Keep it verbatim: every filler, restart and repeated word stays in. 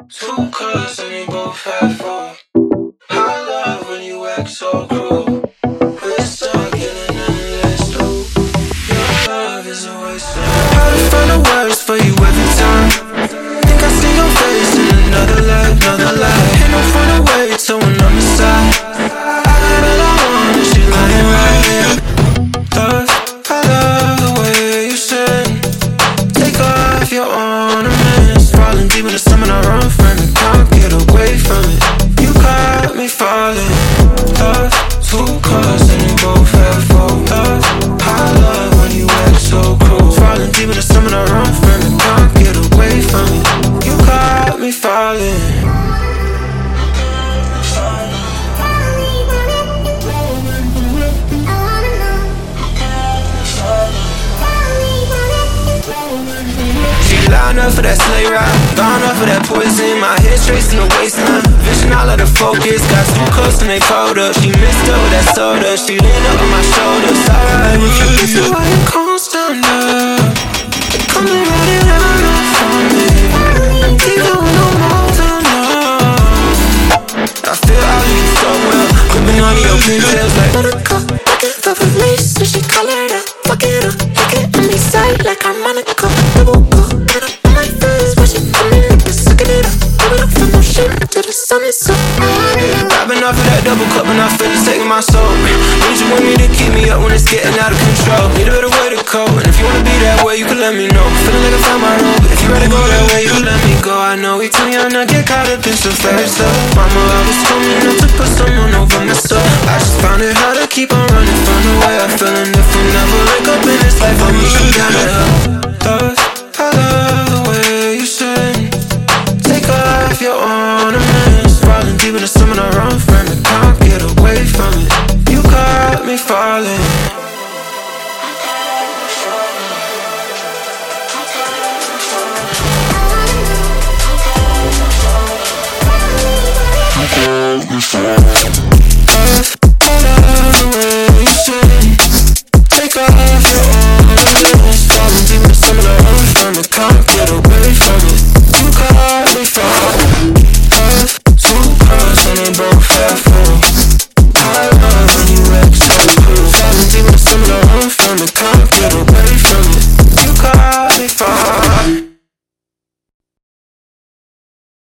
Two colors and they both have four. I love when you act so cruel. We're stuck in an endless loop. Your love is a waste of how to find the words for you every time. Think I see your face in another life, another life. Ain't no fun away to when I'm inside. I got all I want and she lying right here. Love, I love the way you sing. Take off your ornaments. Falling deep in the summer, I run from it. Can't get away from it. You got me falling. Love, two colors and they both have four. Love, I love when you act so cruel. Falling deep in the summer, I run from it. Can't get away from it. You got me falling. Line up for that sleigh ride, gone up for that poison. My head straight in the waistline, vision all of the focus. Got too close and they pulled up. She missed up with that soda. She leaned up on my shoulders. Alright, with you, this is why you can't stand up. Come and ride it out for me, even when I'm holding up. I feel all of you so well, gripping on your pigtails like Buttercup, looking for the lace, so she colored up. Fuck it up, look it on me side like harmonica. Double cup. To the sun is so robbing off of that double cup and I feel it's taking my soul. Need you with me to keep me up when it's getting out of control. Need a better way to cope, and if you wanna be that way, you can let me know. Feeling like I found my road, but if you rather go that way, you can let me go. I know we too young to get caught up in some fairy stuff. Mama always told me not to put someone over myself. I just found it hard to keep on running from the way I'm feeling. If we never wake up in this life, I'll meet you down the hill. Love, I love the way you sing. Take off your ornaments. Falling deep in the summer, I run from it. Can't get away from it. You got me falling. Earth, I love the way you sing. Take off